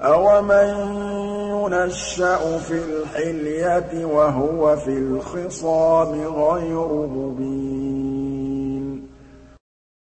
أَوَمَن يُنَشَّأُ فِي الْحِلْيَةِ وَهُوَ فِي الْخِصَامِ غَيْرُ مُبِينٍ